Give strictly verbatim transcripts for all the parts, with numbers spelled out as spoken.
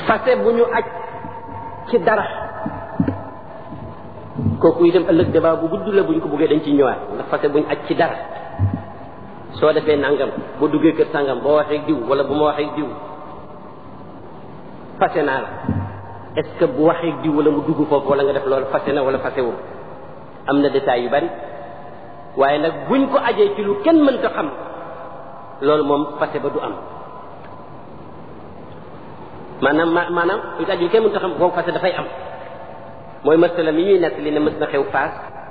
fase bu ñu aj ci dara kooku itam ëllëg débat bu gudd la buñ ko buggee dañ ci ñëwaat ndax fase bu ñu aj ci dara soo defee nangam boo duggee kër sangam boo waxee diw wala bu ma waxee diw fase naa la est-ce que bu waxee diw wala mu dugg foofu wala nga def loolu fase na wala fase wu am na détails yu bari waaye nag buñ ko ajee ci lu kenn mënta xam loolu moom fase ba du am maanaam ma maanaam lu aju kenn mënta xam boobu fase dafay am mooy masala mi ñuy nekk li ne mës na xew Faas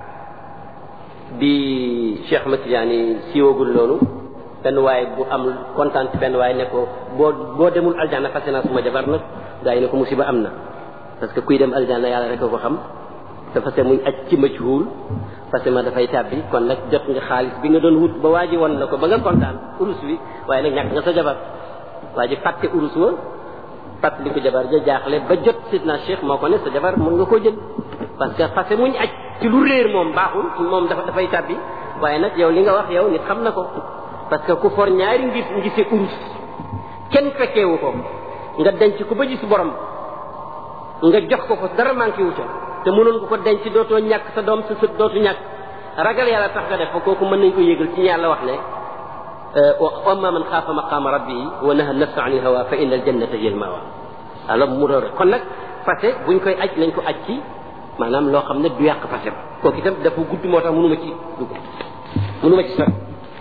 bi Cheikh Ahmad Tidiane siiwagul loolu benn waaye bu am kontaan ci benn waaye ne ko boo boo demul aljana fase naa suma jabar nag gaa yi ne ko musiba am na parce que kuy dem aljana yàlla rek a ko xam te fase muñ aj ci majhul fase ma dafay tàbbi kon nag jot nga xaalis bi nga doon wut ba waa ji won la ko ba nga kontaan urus bi waaye nag ñàkk nga sa jabar waa ji fàtte urus wa fàttali ko jabar ja jaaxle ba jot sidna Cheikh moo ko ne sa jabar mën nga koo jël parce que fase muñ aj ci lu réer moom baaxul moom dafa dafay tàbbi waaye nag yow li nga wax yow nit xam na ko parce que ku for ñaari ngis ngise urus kenn fekkeewu ko nga denc ko ba gis borom nga jox ko ko dara manqué wu ca te mënoon ko ko denc dootoo ñàkk sa doom sa sët dootu ñàkk ragal yàlla tax nga def ko kooku mën nañ ko yégal ci yàlla wax ne wa amma man xaafa maqaama rabbihi wa naha nafsa anil hawa fa inna al jannata hiya al mawa alors mu doon kon nag fase buñ koy aj nañ ko aj ci maanaam loo xam ne du yàq fase ba kooku itam dafa gudd moo tax mënuma ci dugg mënuma ci sori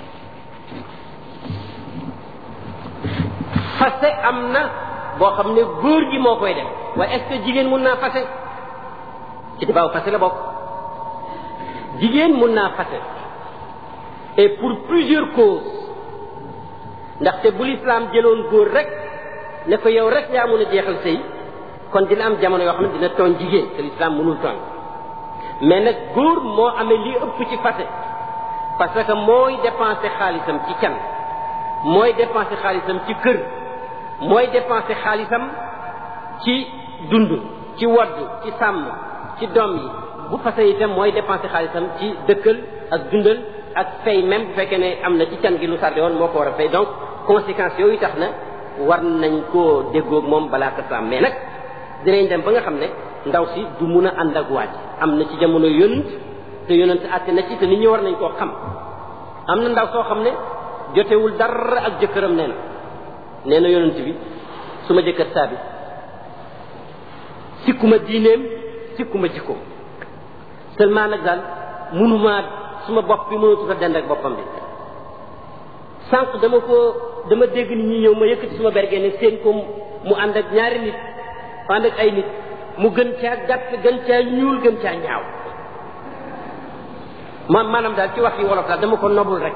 fase am na boo xam ne góor gi moo koy def waaye est-ce que jigéen mun naa fase ci dibaaw fase la bokk jigéen mun naa fase et pour plusieurs causes ndaxte bu lislaam jëloon góor rek ne ko yow rek yaa mun a jeexal sëy kon dina am jamono yoo xam ne dina tooñ jigéen te lislaam mënul tooñ mais nag góor moo amee li ëpp ci fase parce que mooy dépenser xaalisam ci can mooy dépenser xaalisam ci kër mooy dépenser xaalisam ci dund ci wodd ci sàmm ci doom yi bu fase itam mooy dépenser xaalisam ci dëkkal ak dundal ak fay même bu fekkee ne am na ci can gi lu sarde woon moo ko war a fay donc conséquences yooyu tax na war nañ koo déggoog moom balaa ko saam mais nag dinañ dem ba nga xam ne ndaw si du mun a ànd ak waaj am na ci jamono yonent te yonent àtte na ci te nit ñi war nañ koo xam am na ndaw soo xam ne jotewul dara ak jëkkëram nee na nee na yonent bi su ma jëkkër saa bi sikkuma diineem sikkuma jikkoom seulement nag daal munumaa suma bopp bi mënatu sa dend ak boppam bi sànq dama ko dama dégg nit ñi ñëw ma yëkkati suma bergee ne seen ko mu ànd ak ñaari nit ànd ak ay nit mu gën caa gàtt gën caa ñuul gën caa ñaaw ma maanaam daal ci wax yi wolof daal dama ko nobul rek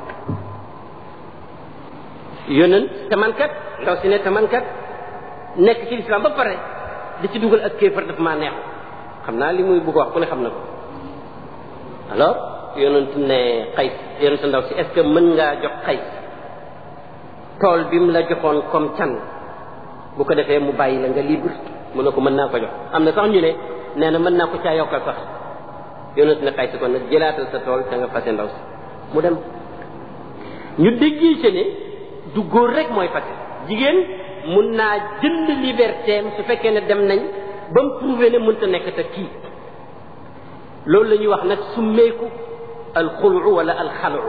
yonent te man kat ndaw si ne te man kat nekk ci lislaam ba pare di ci dugal ak kéefar daf maa neexu xam naa li muy bëgg wax ku ne xam na ko alors yonent ne Qays yonent ndaw si est-ce que mën ngaa jox Qays tool bi mu la joxoon comme can bu ko defee mu bàyyi la nga libre mu ne ko mën naa ko jox am na sax ñu ne nee na mën naa ko caa yokkal sax yonent ne Qays kon nag jëlaatal sa tool te nga fase ndaw si mu dem ñu déggee ci ne du góor rek mooy fase jigéen mun naa jënd liberté am su fekkee ne dem nañ ba mu prouvé ne mënta nekk te kii loolu la ñuy wax nag summeeku alxulu wala alxalu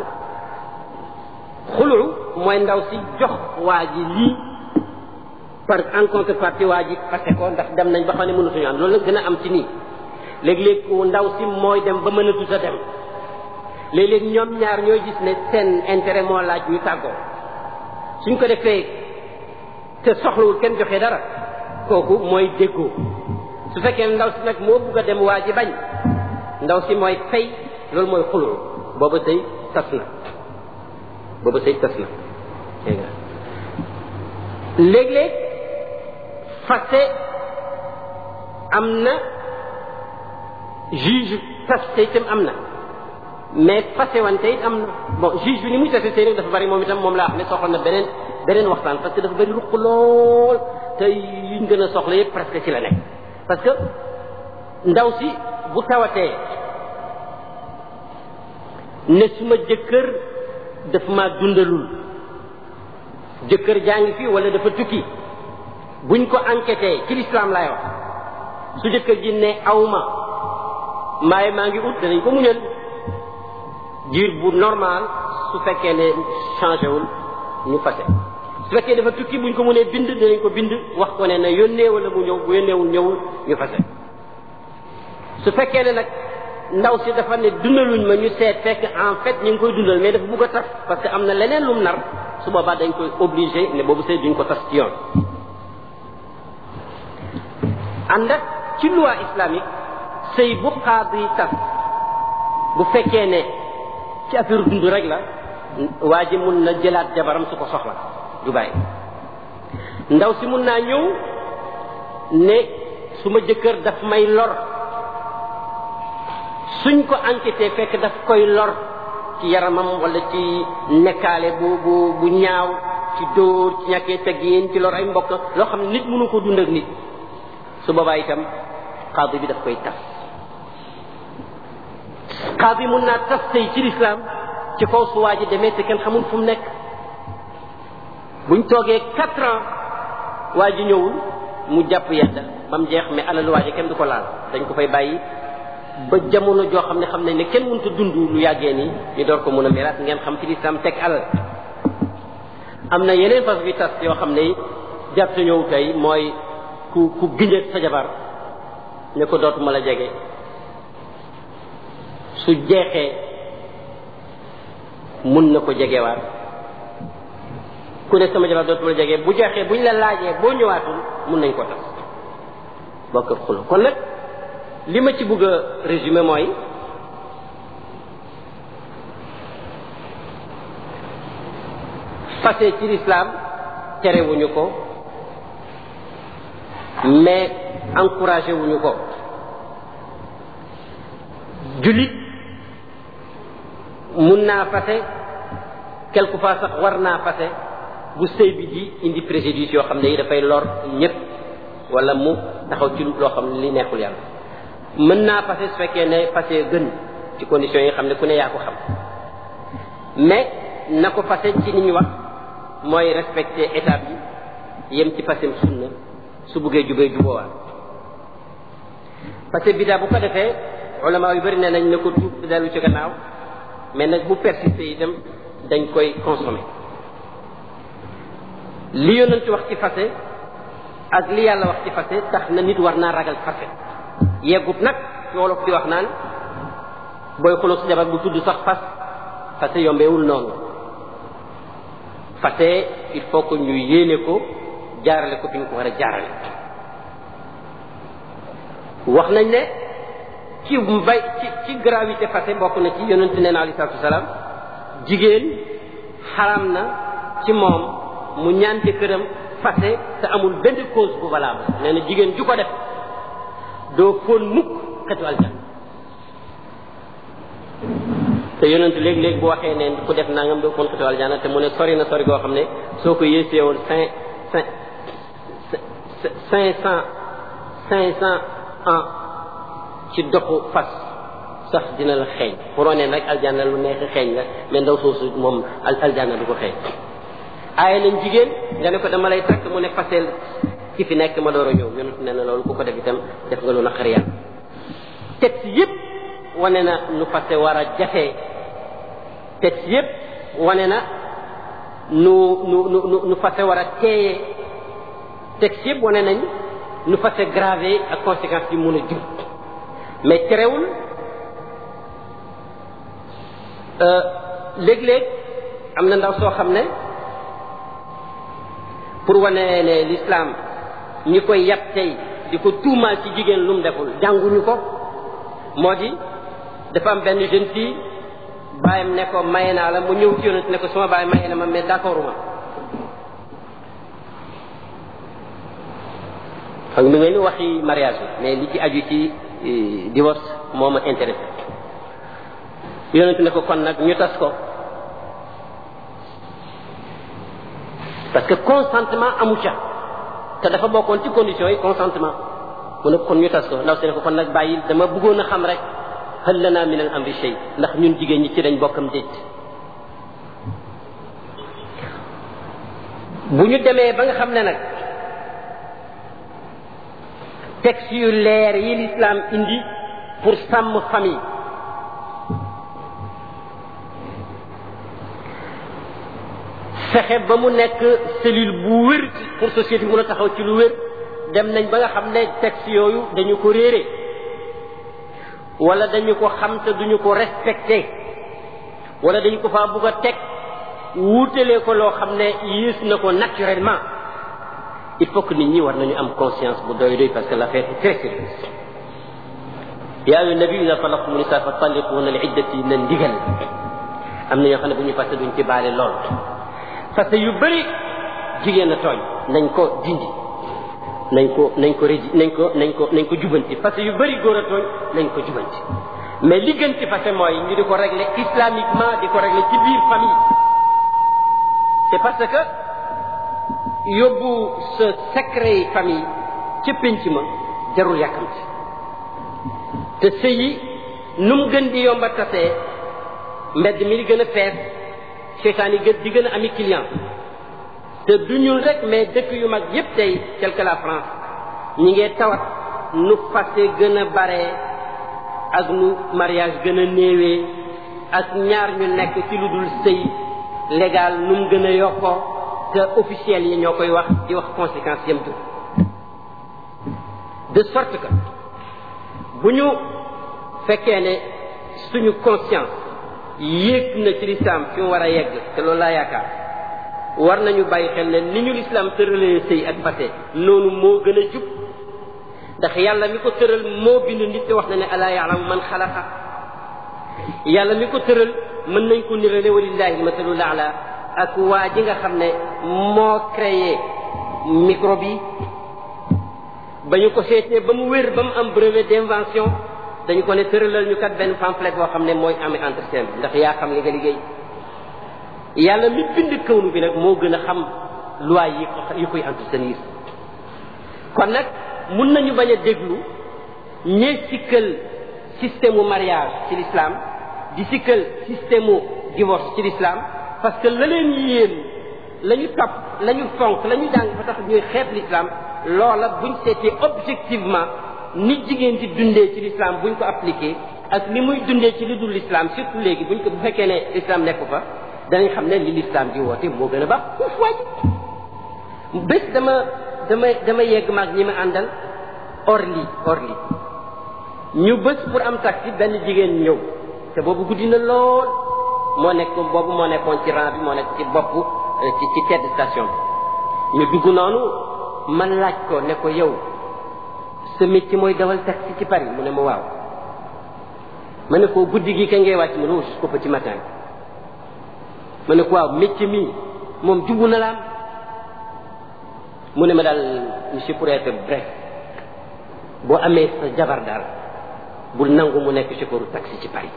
xulu mooy ndaw si jox waa ji lii par en contrepartie waa ji fase ko ndax dem nañ ba xam ne mënatuñu am loolu nag gën a am ci nii léeg-léeg ndaw si mooy dem ba mënatu sa dem léeg-léeg ñoom ñaar ñooy gis ne seen intérêt moo laaj ñu tàggoo suñ ko defee te soxlawul kenn joxe dara kooku mooy déggoo su fekkee ne ndaw si nag moo bugg a dem waa ji bañ ndaw si mooy fay loolu mooy xuloo booba sëy tas na booba sëy tas na léeg-léeg fase am na juge tas sëy itam am na mais fase wante it am na bon juge bi ni muy tase sëy nag dafa bari moom itam moom laa wax ne soxla na beneen beneen waxtaan parce que dafa bari ruq lool te yuñ gën a soxla yëpp presque ci la nekk parce que ndaw si bu tawatee ne suma jëkkër daf ma dundalul jëkkër jaa ngi fi wala dafa tukki buñ ko enquêté ci l'islam lay wax su jëkkër ji ne awma maaye maa ngi ut danañ ko muñal diir bu normal su fekkee ne changé wul ñu fase su fekkee dafa tukki buñ ko mënee bind danañ ko bind wax ko ne na yónnee wala mu ñëw bu yónneewul ñëwul ñu fase su fekkee ne nag ndaw si dafa ne dundaluñ ma ñu seet fekk en fait ñu ngi koy dundal mais dafa bugg a tas parce que am na leneen lum nar su boobaa dañ koy obligé ne boobu sëy duñ ko tas ci yoon ànd ak ci loi islamique sëy bu xaadi tas bu fekkee ne ci affaire dund rek la waa ji mun na jëlaat jabaram su ko soxla du bàyyi ndaw si mun naa ñëw ne su ma jëkkër daf may lor suñ ko enquêté fekk daf koy lor ci yaramam wala ci nekkaale bu bu bu ñaaw ci dóor ci ñàkkee teggin ci lor ay mbokk loo xam ne nit mënu ko dund ak nit su boobaa itam xaadi bi daf koy tas xaadi mun naa tas tey ci lislaam ci kaw su waa ji demee te kenn xamul fu mu nekk buñ toogee quatre ans waa ji ñëwul mu jàpp yedda ba mu jeex mais alalu waa ji kenn du ko laal dañ ko fay bàyyi ba jamono joo xam ne xam nañ ne kenn mënut a dund lu yàggee nii ñu door ko mun a miraas ngeen xam ci lislaam teg alal am na yeneen fas bi tas yoo xam ne jàpp sa ñëw tey mooy ku ku giñat sa jabar ne ko dootuma la jege su jeexee mun na ko jegewaat ku ne sama jabar dootuma la jege bu jeexee buñ la laajee boo ñëwaatul mun nañ ko tas bokk xulo kon nag li ma ci bëgg a résumé mooy fase ci l'islam terewuñu ko mais encouragé wuñu ko jullit mun naa fase quelquefois sax war naa fase bu sëy bi di indi préjudice yoo xam ne yi dafay lor ñëpp wala mu taxaw ci loo xam ne li neexul yàlla mën naa fase su fekkee ne fase gën ci conditions yi xam ne ku ne yaa ko xam mais na ko fase ci ni ñu wax mooy respecter étape yi yem ci fasem sunna su buggee jubee juboowaat fase bidaa bu ko defee ulama yu bëri ne nañ ne ko tuub dellu ci gannaaw mais nag bu persister itam dañ koy consommer li yonent wax ci fase ak li yàlla wax ci fase tax na nit war naa ragal fase yeggut nag wolof di wax naan booy xuloo si jabar bu tudd sax fas fase yombeewul noonu fase il faut que ñu yéene ko jaarale ko fi ñu ko war a jaarale wax nañ ne ci mbay ci ci gravité fase bokk na ci yonent nee na alayhi salaatu wasalaam jigéen xaram na ci moom mu ñaan jëkkëram fase te amul benn cause bu valable nee na jigéen ju ko def doo fóon mukk xetu aljan te yonent léeg-léeg bu waxee ne ku def nangam doo fóon xetu aljana te mu ne sori na sori goo xam ne soo ko yéesee woon cinq cinq cinq cent cinq cent ans ci doxu fas sax dina la xeeñ pour wane nag aljana lu neex xeeñ la mais ndaw soosu moom al aljana du ko xeeñ aaye nañ jigéen nga ne ko dama lay takk mu ne faseel ki fi nekk ma door a ñëw yonent nee na loolu ku ko def itam def nga lu naqari yàlla texte yëpp wane na nu fase war a jafee texte yëpp wane na nu nu nu nu fase war a teeyee texte yëpp wane nañ nu fase gravé ak conséquences yi mun a jur mais terewul léeg-léeg am na ndaw soo xam ne pour wane ne l'islam ñi koy yàpp tey di ko tuumaal ci jigéen lu mu deful jànguñu ko moo di dafa am benn jeune fille bàyyam ne ko maye naa la mu ñëw ci yonent ne ko suma bàyyi maye na ma mais d'accorduma xam nga mel ni waxi mariage bi mais li ci aju ci divorce moo ma intéressé yonent ne ko kon nag ñu tas ko parce que consentement amu ca te dafa bokkoon ci conditions yi consentement mu ne kon ñu tas ko ndaw si ne ko kon nag bàyyi dama bëggoon a xam rek hal lana min al amri shay ndax ñun jigéen ñi ci dañ bokkam déet bu ñu demee ba nga xam ne nag texte yu leer yi l'islam indi pour sàmm famille fexe ba mu nekk cellule bu wér pour société bi mën a taxaw ci lu wér dem nañ ba nga xam ne texte yooyu dañu ko réere wala dañu ko xam te duñu ko respecté wala dañu ko faa bugg a teg wuutalee ko loo xam ne yées na ko naturellement. Il faut que nit ñi war nañu am conscience bu doy doy parce que l'affaire est très sérieuse. yaa ayyuhan nabiyyu idhaa tallaqtumu nisaa fa talliquhunna li iddatihinna ndigal am na ñoo xam ne bu ñu fase duñ ci baale lool fase yu bëri jigéen a tooñ nañ ko dindi nañ ko nañ ko régi nañ ko nañ ko nañ ko jubanti fase yu bëri góor a tooñ nañ ko jubanti mais li gën ci fase mooy ñu di ko régler islamiquement di ko régler ci biir famille. c'est parce que yóbbu sa secret yi famille ca pénc ma jarul yàkkamti te sëy yi nu mu gën di yomba tasee mbedd mi di gën a fees seytaan yi gën di gën a ami client te du ñun rek mais dëkk yu mag yépp tey tel que la France ñi ngee tawat nu fase gën a bare ak nu mariage gën a néewee ak ñaar ñu nekk ci lu dul sëy légal nu mu gën a yokkoo te officiels yi ñoo koy wax di wax conséquences yam jur de sorte que bu ñu fekkee ne suñu conscience yéeg na ci l'islam fi mu war a yegg te loolu laa yaakaar war nañu bàyyi xel ne ni ñu l'islam tëralee sëy ak fase noonu moo gën a jub ndax yàlla mi ko tëral moo bind nit te wax na ne alaa ya'lamu man xalaqa yàlla mi ko tëral mën nañ ko nirale walillahi masalul a'la ak waa ji nga xam ne moo créé microbe yi ba ñu ko seetee ba mu wér ba mu am brevet d'invention dañu ko ne tëralal ñu kat benn pamphlet boo xam ne mooy amee entretien bi ndax yaa xam li nga liggéey yàlla mi bind kawnu bi nag moo gën a xam loi yi yi koy entretenir kon nag mun nañu bañ a déglu ñee sikkal système mu mariage ci l'islam di sikkal système mu divorce ci l'islam parce que la leen yéen la ñu topp la ñu fonk la ñu jàng fa tax ñuy xeeb l'islam loola buñ seetee objectivement nit jigéen di dundee ci l'islam buñ ko appliqué ak ni muy dundee ci li dul l'islam surtout léegi buñ ko bu fekkee ne l'islam nekku fa danañ xam ne li l'islam di woote moo gën a baax foofu waaj bés dama dama dama yegg maag ñi ma àndal orli orli ñu bés pour am taxi benn jigéen ñëw te boobu guddi na lool moo nekk boobu moo nekkoon ci rang bi moo nekk ci bopp ci ci tête de station bi ñu dugg noonu man laaj ko ne ko yow sa métier mooy dawal taxi ci Paris mu ne ma waaw ma ne ko guddi gi kañ ngay wàcc mu ne jusqu'au petit matin ma ne ko waaw métier mi moom jubbu na laam mu ne ma daal monsieur pour être bref boo amee sa jabar daal bul nangu mu nekk chauffeur taxi ci Paris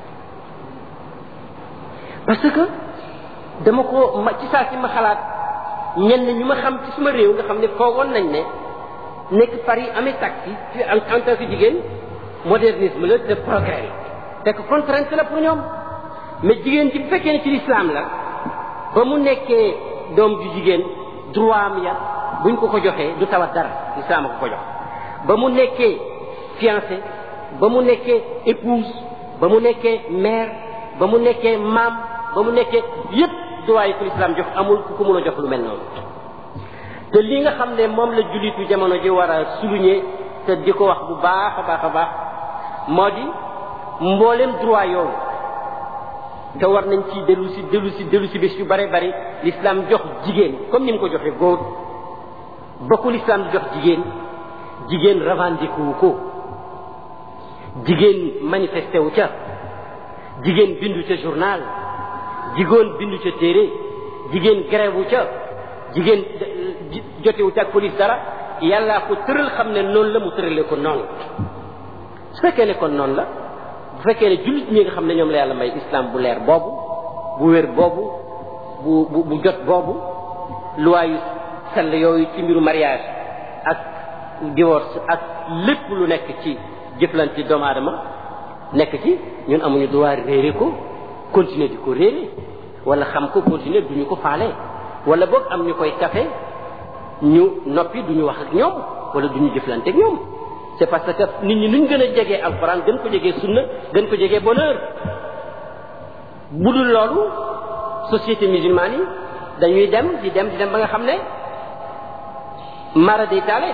parce que dama ko ma ci saa si ma xalaat ñenn ñu ma xam ci suma réew nga xam ne foogoon nañ ne nekk Paris amee taxi en en tant que jigéen modernisme la de progrès la te que contrainte la pour ñoom mais jigéen ci bu fekkee ne ci l'islam la ba mu nekkee doom ju jigéen droit am ya buñ ko ko joxee du tawat dara l'islam a ko ko jox ba mu nekkee fiancé ba mu nekkee épouse ba mu nekkee mère ba mu nekkee maam ba mu nekkee yépp droit yi ko l'islam jox amul ku ko mën a jox lu mel noonu te li nga xam ne moom la jullitu jamono ji war a souligner te di ko wax bu baax a baax a baax moo di mboolem droit yooyu te war nañ ci dellu si dellu si dellu si bés yu bare bari l'islam jox jigéen comme ni mu ko joxee góor ba ko l'islam jox jigéen jigéen revendiqué wu ko jigéen manifesté wu ca jigéen bindu ca journal jigéen bindu ca téere jigéen grève wu ca jigéen jotewu ca ak police dara yàllaa ko tëral xam ne noonu la mu tëralee ko noonu su fekkee ne kon noonu la bu fekkee ne jullit ñi nga xam ne ñoom la yàlla may islam bu leer boobu bu wér boobu bu bu bu jot boobu loi yu sell yooyu ci mbiru mariage ak divorce ak lépp lu nekk ci jëflante doomu aadama nekk ci ñun amuñu droit réere ko continuer di ko réere wala xam ko continuer duñu ko faale wala boog am ñu koy kafe ñu noppi duñu wax ak ñoom wala duñu jëflante ak ñoom c'est parce que nit ñi nuñ gën a jegee alquran gën ko jegee sunna gën ko jegee bonheur budul loolu société musulmane yi dañuy dem di dem di dem ba nga xam ne mara day taale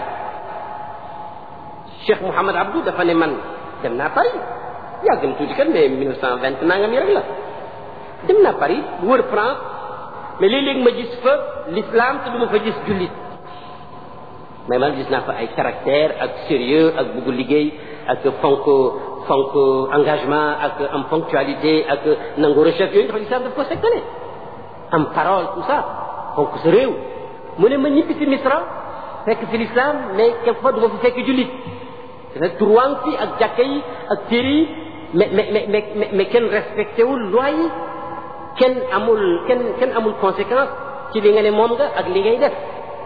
Cheikh Mouhamad Abdou dafa ne man dem naa Paris yàgg na tuuti kat mais mille neuf cent vingt nangam yi rek la dem naa Paris wër France mais léeg-léeg ma gis fa l'islam te du ma fa gis jullit mais man gis naa fa ay caractère ak sérieux ak bugg liggéey ak fonk fonk engagement ak am ponctualité ak nangu recherche yooyu dafa l'islam daf ko sectionné am parole tout ça fonk sa réew mu ne ma ñibbi si Misra fekk fi l'islam mais quelque fois du ma fi fekk jullit te turwaan fi ak jàkka yi ak téere yi mais mais mais mais mais kenn respecté wul loi yi kenn amul kenn kenn amul conséquence ci li nga ne moom nga ak li ngay def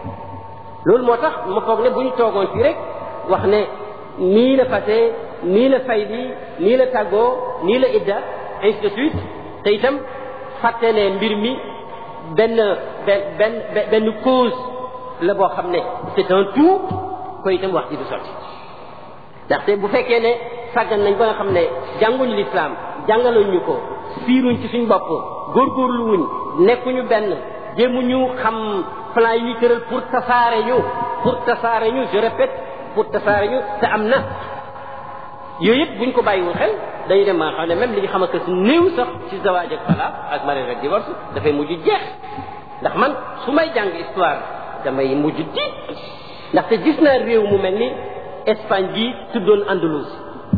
loolu moo tax ma foog ne bu ñu toogoon fii rek wax ne nii la fase nii la fay bi nii la tàggoo nii la idda ainsi de suite te itam fàtte ne mbir mi benn benn benn benn cause la boo xam ne c'est un tout ko itam wax ji du sotti ndaxte bu fekkee ne sàggan nañ ba nga xam ne jànguñu l'islam jàngaluñu ko fiiruñ ci suñ bopp góorgóorlu wuñ nekkuñu benn jéemuñu xam plan yi ñuy tëral pour tasaare ñu pour tasaare ñu je répète pour tasaare ñu te am na yooyu yëpp buñ ko bàyyiwul xel dañuy dem ba nga xam ne même li ñu xam ak néew sax ci zawaaj ak talaq ak mariage ak divorce dafay mujj jeex ndax man su may jàng histoire damay mujj tiit ndaxte gis naa réew mu mel ni Espagne bi tuddoon Andalousie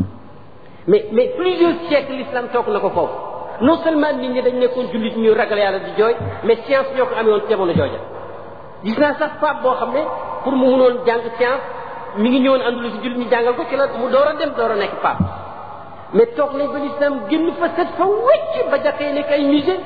mais mais plusieurs siècles l'islam toog na ko foofu non seulement nit ñi dañ nekkoon jullit ñu ragal yàlla di jooy mais science ñoo ko amee woon jamono jooja gis naa sax pape boo xam ne pour mu mënoon jàng science mi ngi ñëwoon Andalousie jullit ñu jàngal ko ci la mu door a dem door a nekk pape mais toog nañ ba l'islam génn fa set fa wecc ba jàkkee nekk ay musée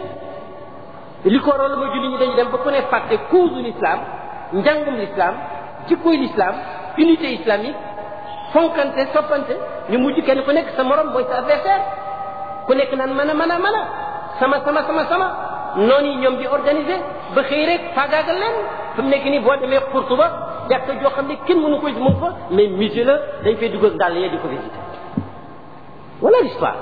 li ko waral mooy jullit ñi dañu dem ba ku ne fàtte cause l'islam njàngum l'islam jikkoy l'islam unité islamique fonkante soppante ñu mujj kenn ku nekk sa morom mooy sa adversaire ku nekk naan mën a mën a mën a sama sama sama sama noonu yi ñoom di organiser ba xëy rek faagaagal leen fi mu nekk nii boo demee Kurtuba jàkka joo xam ne kenn mënu ko gis mu fa mais musée la dañ fay dugg ak dàll yee di ko visiter voilà l'histoire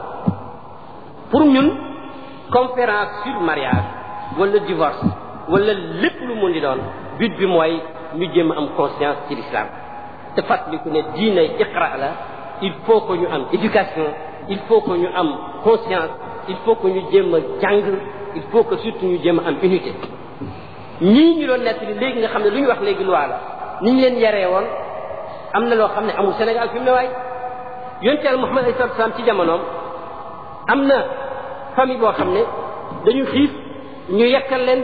pour ñun conférence sur mariage wala divorce wala lépp lu mun di doon but bi mooy ñu jéem a am conscience ci l'islam te fàttaliku ne diine iqra la il faut que ñu am éducation il faut que ñu am conscience il faut que ñu jéem a jàng il faut que surtout ñu jéem a am unité ñii ñu doon nekk ni léegi nga xam ne lu ñu wax léegi loi la ni ñu leen yaree woon am na loo xam ne amul Sénégal fi mu ne waay yonent Yàlla Muhammad alayhi salaatu wa salaam ci jamonoom am na famille boo xam ne dañu xiif ñu yekkal leen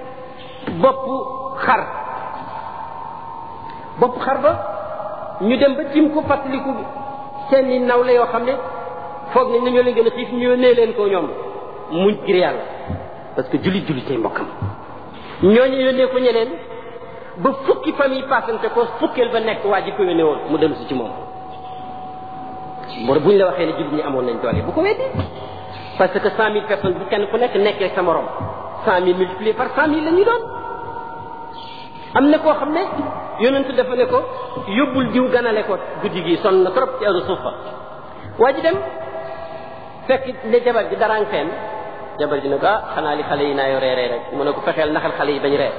boppu xar boppu xar ba ñu dem ba tim ko fàttaliku seen i nawle yoo xam ne foog nañ ne ñoo leen gën a xiif ñu yónnee leen ko ñoom muñ ngir yàlla parce que jullit jullitay mbokkam ñooñu yónnee ko ñeneen ba fukki famille passante ko fukkeel ba nekk waa ji ko yónnee woon mu dellu si ci moom bu buñ la waxee ne jullit ñi amoon nañ doole bu ko weddi parce que cent mille personnes bu kenn ku nekk nekkee sa morom cent mille multiplié par cent mille la ñuy doon am na koo xam ne yonentu dafa ne ko yóbbul diw ganale ko guddi gi sonn na trop ci heure suuf fa waa ji dem fekk ne jabar ji daraan fenn jabar ji ne ko ah xanaa li xale yi naa yoo reeree rek mu ne ko fexeel naxal xale yi bañ reer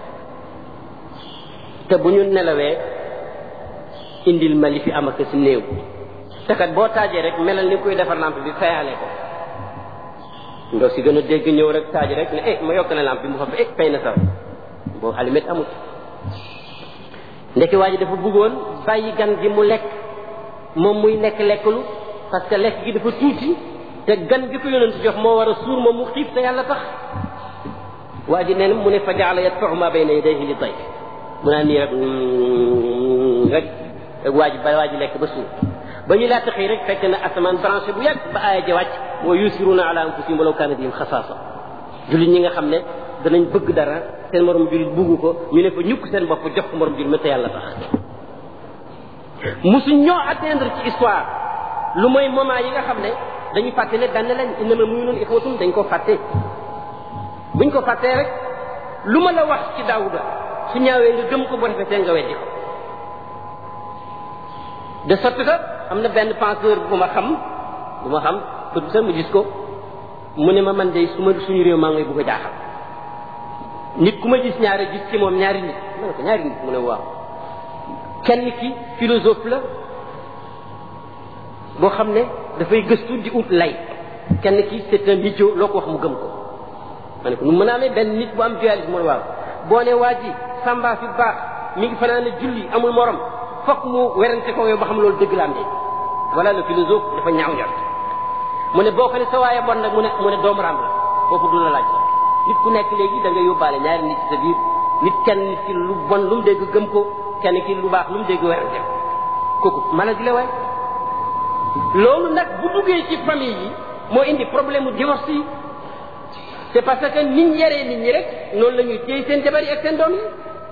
te bu ñu nelawee indil ma li fi am ak si néew te kat boo taajee rek melal ni koy defar lampe bi fayaale ko ndoo si gën a dégg ñëw rek taaji rek ne eh ma yokk na lampe bi mu fa eh fay na saw boobu allumette amut ndekki waa ji dafa bëggoon bàyyi gan gi mu lekk moom muy lekk lekkalu parce que lekk gi dafa tuuti te gan gi ko yonent jox moo war a suur moom mu xiif te yàlla tax waa ji nee na mu ne fa jaala yadfa'u ma bayna yadayhi li dayf mu naan nii rek rek waa ji ba waa ji lekk ba suur ba ñu laata xëy rek fekk na asamaan branché bu yàgg ba aaya ja wàcc wa yusiruna ala anfusihim walaw kaana bihim xasaasa jullit ñi nga xam ne danañ bëgg dara seen morom jullit buggu ko ñu ne fa ñukk seen bopp jox ko morom jullit te yàlla tax musu ñoo atteindre ci histoire lu mooy moment yi nga xam ne dañu fàtte ne benn lañ innama mu'minuuna ixwatun dañ ko fàtte buñ ko fàttee rek lu ma la wax ci Daawuda su ñaawee nga gëm ko bu rafetee nga weddi ko de sorte que am na benn penseur bu ma xam bu ma xam bët bu sax mu gis ko mu ne ma man de su ma suñu réew maa ngay bugg a jaaxal nit ku ma gis ñaari gis ci moom ñaari nit ma ne ko ñaari nit mu ne waaw kenn ki philosophe la boo xam ne dafay gëstu di ut lay kenn ki c'est un idiot loo ko wax mu gëm ko ma ne ko nu mën a amee benn nit bu am dualisme mu ne waaw boo ne waa ji samba fi baax mi ngi fanaan ne julli amul morom fokk mu werante ko yow ba xam loolu dëgg la am de voilà le philosophe dafa ñaaw njort mu ne boo ko ne sa waaye bon nag mu ne mu ne doomu raam la foofu du la laaj nit ku nekk léegi da nga yóbbaale ñaari nit ci sa biir nit kenn nit ki lu bon lu mu dégg gëm ko kenn ki lu baax lu mu dégg werante kooku maladie la waay loolu nag bu duggee ci famille yi moo indi problème mu divorce yi c'est parce que nit ñi yaree nit ñi rek noonu la ñuy téye seen jabar yi ak seen doom yi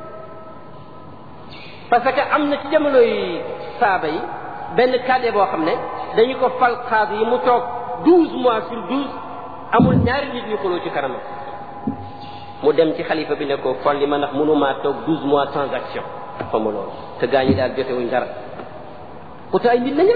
parce que am na ci jamono yi saaba yi benn cadre boo xam ne dañu ko fal xaas yi mu toog douze mois sur douze amul ñaari nit ñu xuloo ci kanamam mu dem ci xalifa bi ne ko folli ma ndax mënumaa toog douze mois sans action xam nga loolu te gaa ñi daal jotewuñ dara pourtant ay nit lañu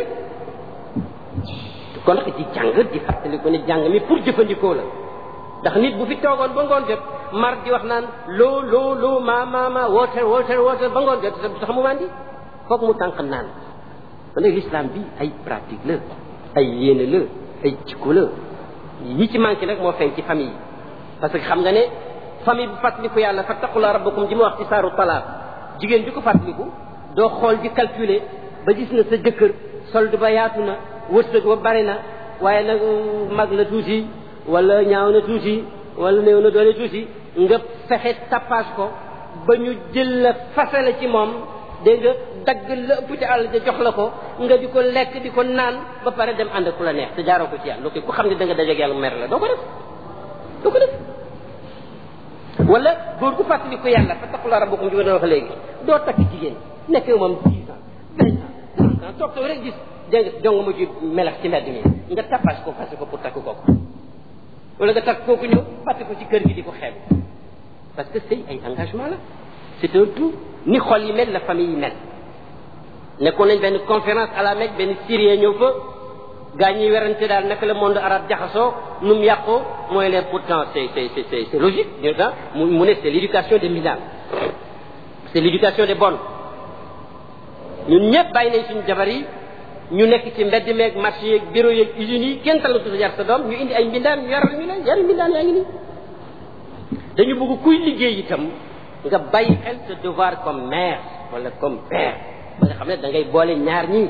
kon nag ci jàng di fàttali ko ne jàng mi pour jëfandikoo la ndax nit bu fi toogoon ba ngoon jot mar di wax naan loo loo loo ma ma ma wooter wooter wooter ba ngoon jot sax mu mandi foog mu tànk naan kon nag l'islam bi ay pratique la ay yéene la ay jikko la yi ci manqué nag moo feeñ ci famille yi parce que xam nga ne famille bu fàttaliku yàlla fattaqullah rabbakum ji ma wax ci saaru talaaq jigéen bi ko fàttaliku doo xool di calculer ba gis na sa jëkkër solde ba yaatu na wërsëg ba bari na waaye nag mag la tuuti wala ñaaw na tuuti wala néew na doole tuuti nga fexe tapage ko ba ñu jël la fasale ci moom dégg nga dagg la ëpp ci àll ja jox la ko nga di ko lekk di ko naan ba pare dem ànd ak ku la neex te jaaroo ko ci yàlla ku xam ne da nga dajeeg yàlla mer la doo ko def doo ko def wala góor gu fàttali ko yàlla fa taqula rabbakum ji nga wax léegi doo takk jigéen nekk moom dix ans vingt ans trente ans toog toog rek gis dégg nga jong ma ci melax ci mbedd mi nga tapage ko fase ko pour takk kooku wala nga takk kooku ñëw fàtte ko ci kër gi di ko xeeb parce que c'est ay engagement la c'est un tout ni xol yi mel la famille yi mel nekkoon nañ benn conférence à la Mecque benn Syrien ñëw fa gaa ñuy werante daal naka le monde arabe jaxasoo nu mu yàqoo mooy leen pourtant c'est c'est c'est c'est logique ñu temps mu mu ne c'est l'éducation des misanes c'est l'éducation des bonnes ñun ñëpp bàyyi nañ suñu jabar yi ñu nekk ci mbedd meeg marché yeeg bureau yeeg usines yi kenn talatu sa jar sa doom ñu indi ay mbindaan ñu yaral ñu leen yari mbindaan yaa ngi nii dañu bëgg kuy liggéey itam nga bàyyi xel sa devoir comme mère wala comme père ba nga xam ne da ngay boole ñaar ñii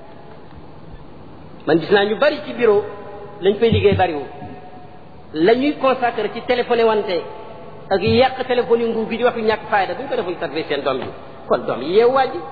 man gis naa ñu bari ci bureau lañ fay liggéey bariwul la ñuy consacré ci téléphoné wante ak yàq téléphone yi nguur gi di wax yu ñàkk fayda bu ñu ko defuñ service seen doom yi kon doom yi yeewu waaji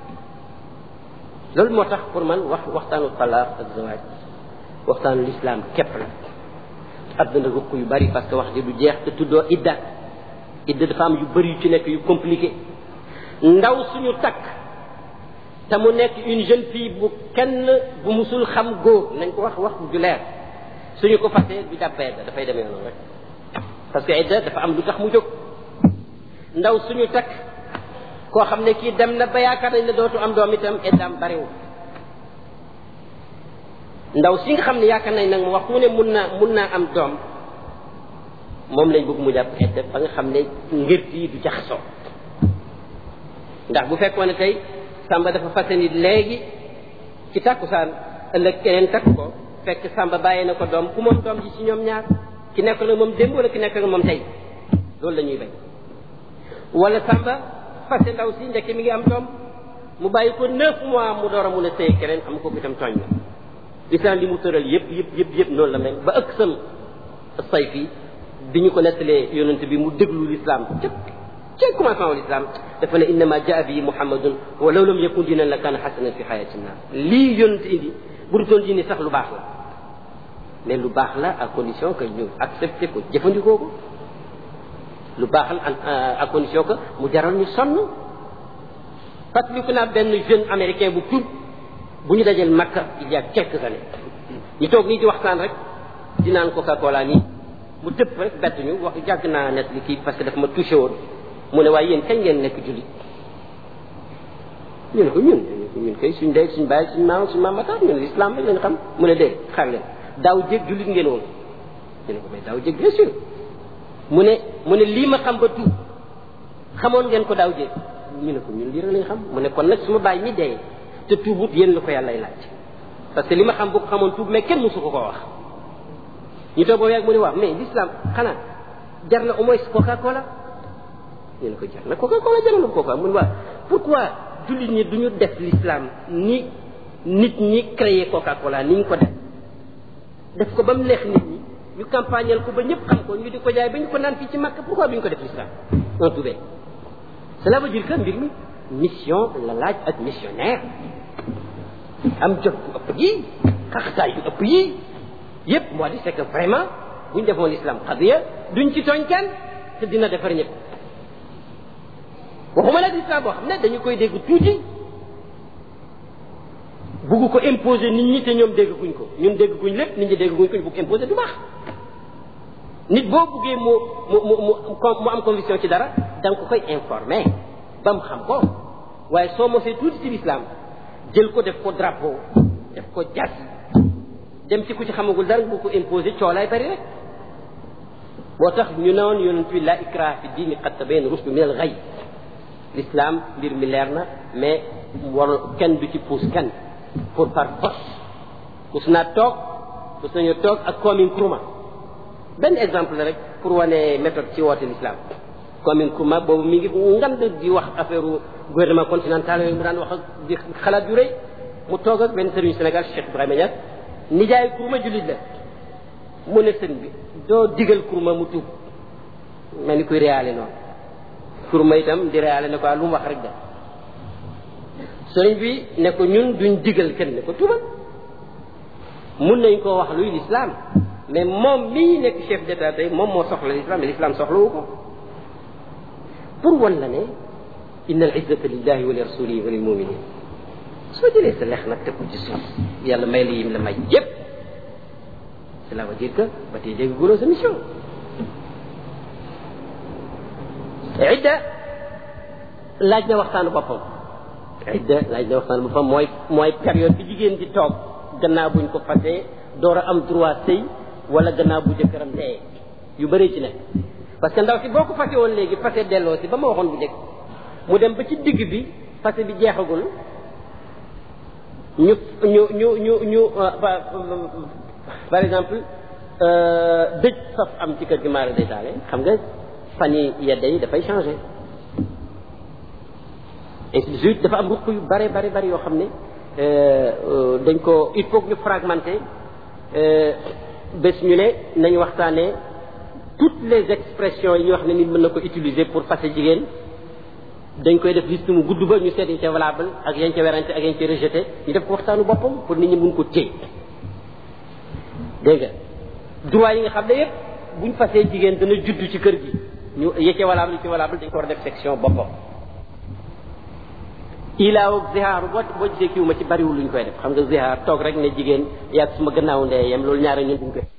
loolu moo tax pour man wax waxtaanu talaaq ak zawaaj waxtaanu l'islam képp la adduna rukk yu bari parce que wax ji du jeex te tuddoo idda idda dafa am yu bari yu ci nekk yu compliqué ndaw suñu takk te mu nekk une jeune fille bu kenn bu musul xam góor nañ ko wax wax ju leer suñu ko fasee du jàpp idda dafay demee noonu rek parce que idda dafa am lu tax mu jóg ndaw suñu takk koo xam ne kii dem na ba yaakaar nañ ne dootu am doom itam iddaam bariwul ndaw si nga xam ne yaakaar nañ nag mu wax mu ne mun naa mun naa am doom moom lañ bëgg mu jàpp idda ba nga xam ne ngir fii du jaxasoo ndax bu fekkoon ne tey Samba dafa fase nit léegi ci takkusaan ëllëg keneen takk ko fekk Samba bàyyee na ko doom ku moom doom ji ci ñoom ñaar ki nekk na moom démb wala ki nekk na moom tey loolu la ñuy bañ wala Samba fase ndaw si ndekk mi ngi am doom mu bàyyi ko neuf mois mu door a mun a sëy keneen xam ko itam tooñ la l'islam li mu tëral yëpp yëpp yëpp yëpp noonu la mel ba ëkk sam say fii bi ñu ko nettalee yonent bi mu déglu l'islam cëpp ci commencement l'islam dafa ne innama jaa bi muhammadun wa law lam yakun dinan la kaana hasanan fi hayati nnas lii yonent indi bu du toon diine sax lu baax la mais lu baax la à condition que ñu accepté ko jëfandikoo ko lu baax la à condition que mu jaral ñu sonn fàttaliku naa benn jeune américain bu tuub bu ñu dajeel Makka il y a quelques années ñu toog nii di waxtaan rek di naan Coca-Cola nii mu tëb rek bett ñu wax jàgg naa net li kii parce que dafa ma touché woon mu ne waaye yéen kañ ngeen nekk jullit ñu ne ko ñun ñun kay suñ ndey suñ bàyyi suñ maam suñ maam ma tax ñun l'islam rek leen xam mu ne dee xaar leen daaw jéeg jullit ngeen woon ñu ne ko mais daaw jéeg bien sûr mu ne mu ne lii ma xam ba tuub xamoon ngeen ko daaw jéeg ñu ne ko ñun lii rek lañ xam mu ne kon nag su ma bàyyi mi dee te tuubut yéen la ko yàlla laaj parce que li ma xam bu ko xamoon tuub mais kenn mosu ko ko wax ñu toog boobu yàgg mu ne waaw mais l'islam xanaa jar na au moins Coca Cola ñu ne ko jar na Coca Cola jar na Coca mu ne waaw pourquoi jullit ñi duñu def l'islam ni nit ñi créé Coca Cola ni ñu ko def def ko ba mu neex nit ñi ñu campagneel ko ba ñëpp xam ko ñu di ko jaay ba ñu ko naan fii ci Makka pourquoi duñu ko def l'islam on trouvait cela veut dire que mbir mi mission la laaj ak missionnaire am jot bu ëpp yi xaxtaay yu ëpp yi yëpp moo di c'est que vraiment bu ñu defoon l'islam xadiya duñ ci tooñ kenn te dina defar ñëpp waxuma nag l'islam boo xam ne dañu koy dégg tuuti bugg ko imposer nit ñi te ñoom dégg guñ ko ñun dégg guñ lépp nit ñi dégg guñ ko ñu bugg imposer du baax nit boo buggee mu mu mu mu am conviction ci dara da nga ko koy informer ba mu xam ko waaye soo mosee tuuti ci l'islam jël ko def ko drapeau def ko jas dem ci ku ci xamagul dara bu ko imposer coolaay bari rek moo tax ñu newoon yonent bi la ikraha fi diini qad tabayyana rushdu min al-ghayy l'islam mbir mi leer na mais war kenn du ci puus kenn pour par force mus naa toog mus nañu toog ak Kwame Nkrumah benn exemple la rek pour wane méthode ci woote l'islam Kwame Nkrumah boobu mi ngi ngand di wax affaire gouvernement continental yooyu mu daan wax ak di xalaat yu rëy mu toog ak benn sëriñ Sénégal Cheikh Ibrahima Niass nijaay Nkrumah jullit la mu ne sëñ bi doo digal Nkrumah mu tuub mel ni kuy réale noonu Nkrumah itam di réale ne ko lu mu wax rek da sëriñ bi ne ko ñun duñ digal kenn ne ko tuubal mun nañ koo wax luy l'islam mais moom mii nekk chef d'état tey moom moo soxla l'islam mais l'islam soxlawu ko pour wan la ne inna al izzata lillahi wa li rasulihi wa lil muminin soo jëlee sa lex nag teg ko ci suuf yàlla may la yim la may yépp cela veut dire que ba tey dégg guloo sa mission idda laaj na waxtaanu boppam idda laaj na waxtaanu boppam mooy mooy période bi jigéen di toog gannaaw buñ ko fasee door a am droit sëy wala gannaaw bu jëkkëram dee yu bëree ci nekk parce que ndaw si boo ko fase woon léegi fase delloo si ba ma waxoon bu njëkk mu dem ba ci digg bi fase bi jeexagul ñu ñu ñu ñu ñu par exemple dëj saf am ci kër gi maara day taale xam nga fan yi yedda yi dafay changer ainsi de suite dafa am ruq yu bare bare bari yoo xam ne dañ ko il faut que ñu fragmenter bés ñu ne nañu waxtaanee toutes les expressions yi ñu wax ne nit mën na ko utiliser pour fase jigéen dañ koy def liste mu gudd ba ñu seet yi ca valable ak yañ ca werante ak yañ ca rejeté ñu def ko waxtaanu boppam pour nit ñi mun ko téye dégg nga droit yi nga xam ne yëpp buñ fasee jigéen dana juddu ci kër gi ñu ye ca valable yi ci valable dañ ko war a def section boppam ilaa ak zihaar boo boo gisee kiiwu ma ci bariwul luñ koy def xam nga zihaar toog rek ne jigéen yaag suma gannaaw ndee yem loolu ñaare ñun duñ koy